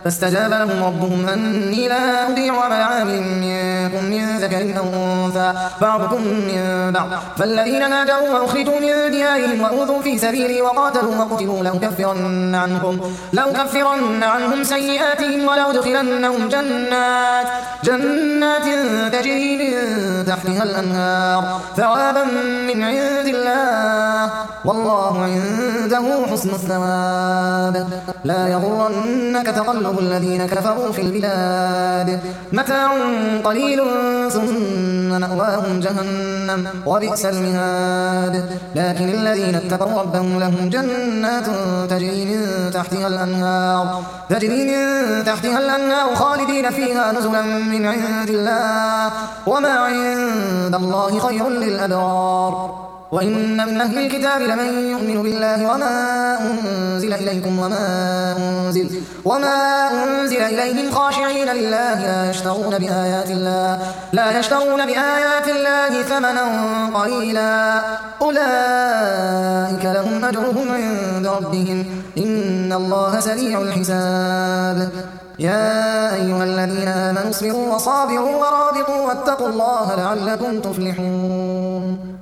فاستجاب لهم ربهم أني لا أضيع عمل عامل منكم من ذكر أو أنثى بعضكم من بعض فالذين ناجوا وأخرجوا من ديارهم وأوذوا في سبيلي وقاتلوا وقتلوا لأكفرن عنهم سيئاتهم ولأدخلنهم جنات تجري من تحتها الأنهار ثوابا من عند الله والله عنده حسن الثواب لا يغرنك تقلب الذين كفروا في البلاد متاع قليل ثم مأواهم جهنم وبئس المهاد لكن الذين اتقوا ربهم لهم جنات تجري من تحتها الأنهار خالدين فيها نزلا من عند الله وما عند الله خير للأبرار وإن من أهل الكتاب لمن يؤمن بالله وما أنزل إليكم وما أنزل إليهم خاشعين لله لا يشترون بآيات الله ثمنا قليلا أولئك لهم أجرهم عند ربهم إن الله سريع الحساب يا أيها الذين آمنوا اصبروا وصابروا ورابطوا واتقوا الله لعلكم تفلحون